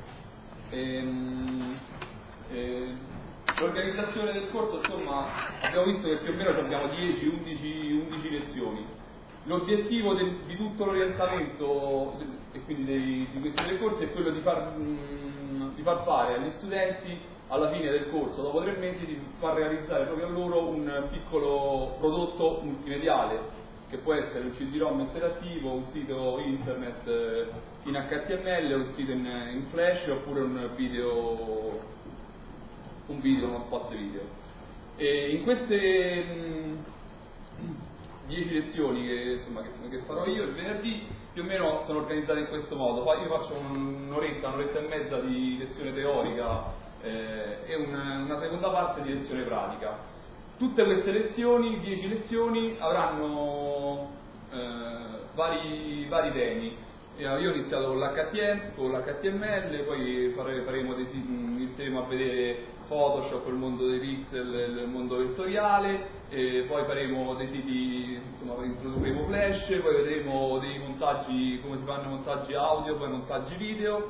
L'organizzazione del corso, insomma, abbiamo visto che più o meno abbiamo 10-11 lezioni. L'obiettivo di tutto l'orientamento e quindi di questi 3 corsi è quello di far fare agli studenti alla fine del corso, dopo 3 mesi, di far realizzare proprio a loro un piccolo prodotto multimediale, che può essere un CD-ROM interattivo, un sito internet in HTML, un sito in Flash, oppure un video, uno spot video. E in queste 10 lezioni che farò io il venerdì più o meno sono organizzate in questo modo. Poi io faccio un'oretta e mezza di lezione teorica e una seconda parte di lezione pratica. Tutte queste lezioni, 10 lezioni, avranno vari temi. Io ho iniziato con l'HTML, poi inizieremo a vedere Photoshop, il mondo dei pixel, il mondo vettoriale, poi faremo dei siti, introdurremo Flash, poi vedremo dei montaggi, come si fanno montaggi audio, poi montaggi video,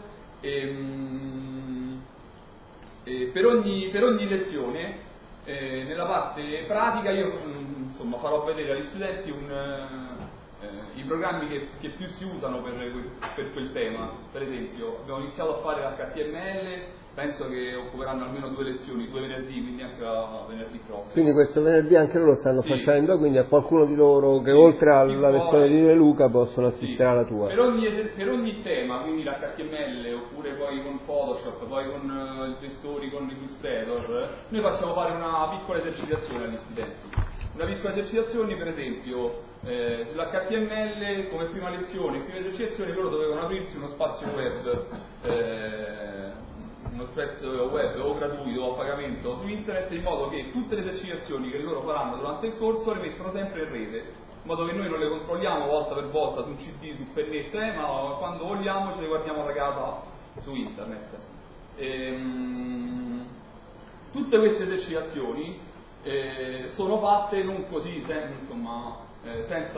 per ogni lezione, nella parte pratica io farò vedere agli studenti i programmi che più si usano per quel tema. Per esempio abbiamo iniziato a fare l'HTML, penso che occuperanno almeno 2 lezioni, 2 venerdì, quindi anche venerdì prossimo. Quindi questo venerdì anche loro stanno facendo, quindi a qualcuno di loro che oltre alla lezione di Luca possono assistere alla tua. Per ogni tema, quindi l'HTML, oppure poi con Photoshop, poi con i vettori, con Illustrator, noi facciamo fare una piccola esercitazione agli studenti. Una piccola esercitazione, per esempio, sull'HTML come prima esercitazione loro dovevano aprirsi uno spazio web o gratuito o a pagamento su internet, in modo che tutte le esercitazioni che loro faranno durante il corso le mettono sempre in rete, in modo che noi non le controlliamo volta per volta su un CD, su pennette, ma quando vogliamo ce le guardiamo da casa su internet. Tutte queste esercitazioni sono fatte non così, senza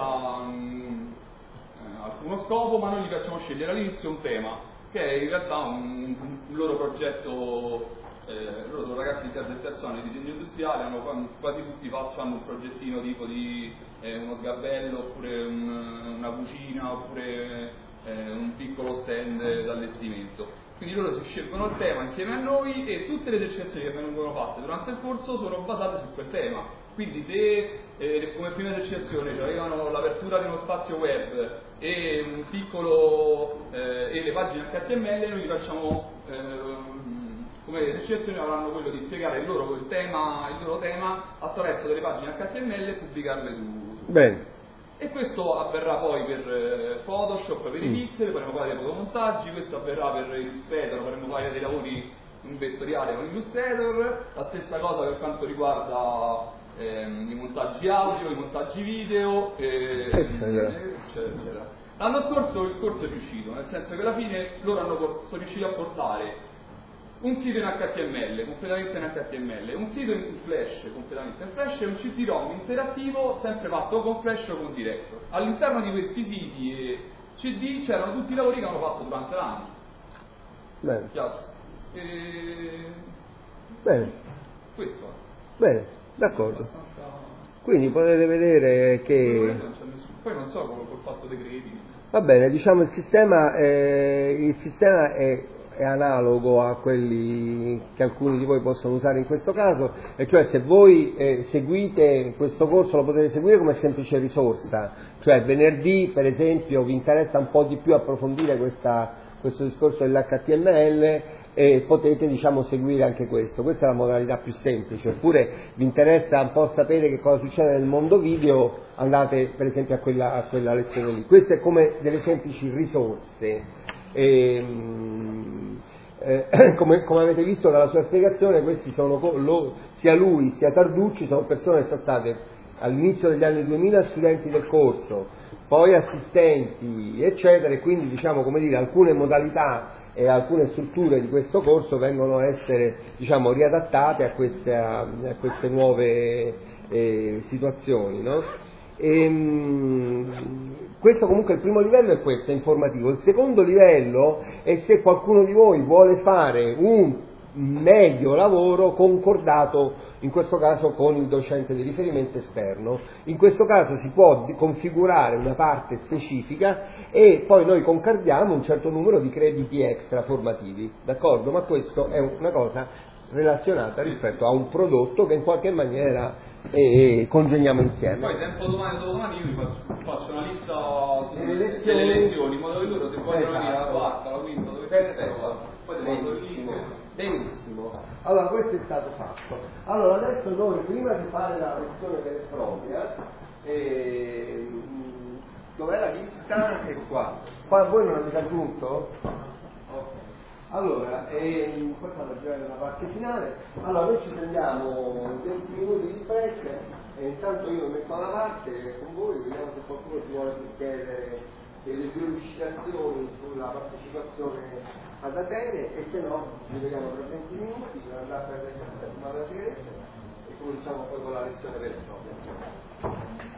alcuno scopo, ma noi gli facciamo scegliere all'inizio un tema, che è in realtà un loro progetto. Loro sono ragazzi di terzo anno di disegno industriale, quasi tutti fanno un progettino tipo di uno sgabello, oppure una cucina, oppure un piccolo stand d'allestimento. Quindi loro si scelgono il tema insieme a noi e tutte le esercitazioni che vengono fatte durante il corso sono basate su quel tema. Quindi se come prima esercitazione avevano l'apertura di uno spazio web e un piccolo e le pagine HTML, noi li facciamo come esercitazione avranno quello di spiegare il loro tema attraverso delle pagine HTML e pubblicarle su. Bene. E questo avverrà poi per Photoshop, per i pixel, faremo fare dei fotomontaggi, questo avverrà per Illustrator, faremo fare dei lavori in vettoriale con Illustrator, la stessa cosa per quanto riguarda i montaggi audio, i montaggi video, eccetera. L'anno scorso il corso è riuscito, nel senso che alla fine loro sono riusciti a portare un sito in HTML, completamente in HTML, un sito in Flash, completamente in Flash, e un CD-ROM interattivo, sempre fatto con Flash o con Director. All'interno di questi siti e CD c'erano tutti i lavori che hanno fatto durante l'anno. Bene. Chiaro? Bene. Questo. Bene, d'accordo. Quindi potete vedere che... Poi non so col fatto dei crediti. Va bene, diciamo il sistema è analogo a quelli che alcuni di voi possono usare in questo caso, e cioè se voi seguite questo corso lo potete seguire come semplice risorsa, cioè venerdì per esempio vi interessa un po' di più approfondire questo discorso dell'HTML e potete seguire anche questo. Questa è la modalità più semplice. Oppure vi interessa un po' sapere che cosa succede nel mondo video, andate per esempio a quella lezione lì. Queste è come delle semplici risorse. Come avete visto dalla sua spiegazione, questi sono sia lui sia Tarducci sono persone che sono state all'inizio degli anni 2000 studenti del corso, poi assistenti, eccetera, e quindi diciamo, come dire, alcune modalità e alcune strutture di questo corso vengono a essere, diciamo, riadattate a queste nuove situazioni, no? Questo comunque il primo livello è questo, è informativo. Il secondo livello è se qualcuno di voi vuole fare un medio lavoro concordato, in questo caso con il docente di riferimento esterno. In questo caso si può configurare una parte specifica e poi noi concordiamo un certo numero di crediti extra formativi, d'accordo? Ma questo è una cosa relazionata rispetto a un prodotto che in qualche maniera congegniamo insieme. Poi tempo domani o dopodomani io vi faccio una lista delle lezioni, in modo che loro se vogliono venire alla quarta, alla quinta, dove poi mando il link. Benissimo, allora questo è stato fatto. Allora adesso noi prima di fare la lezione vera e propria, dov'è la lista? È qua. Qua voi non avete aggiunto? Ok. Allora, poi farò girare la parte finale. Allora noi ci prendiamo 20 minuti di break e intanto io mi metto alla parte con voi, vediamo se qualcuno si vuole chiedere delle più sulla partecipazione ad Atene, e se no ci vediamo tra 20 minuti per andare a prendere il caffè, fumare la sigaretta e cominciamo poi con la lezione vera e propria.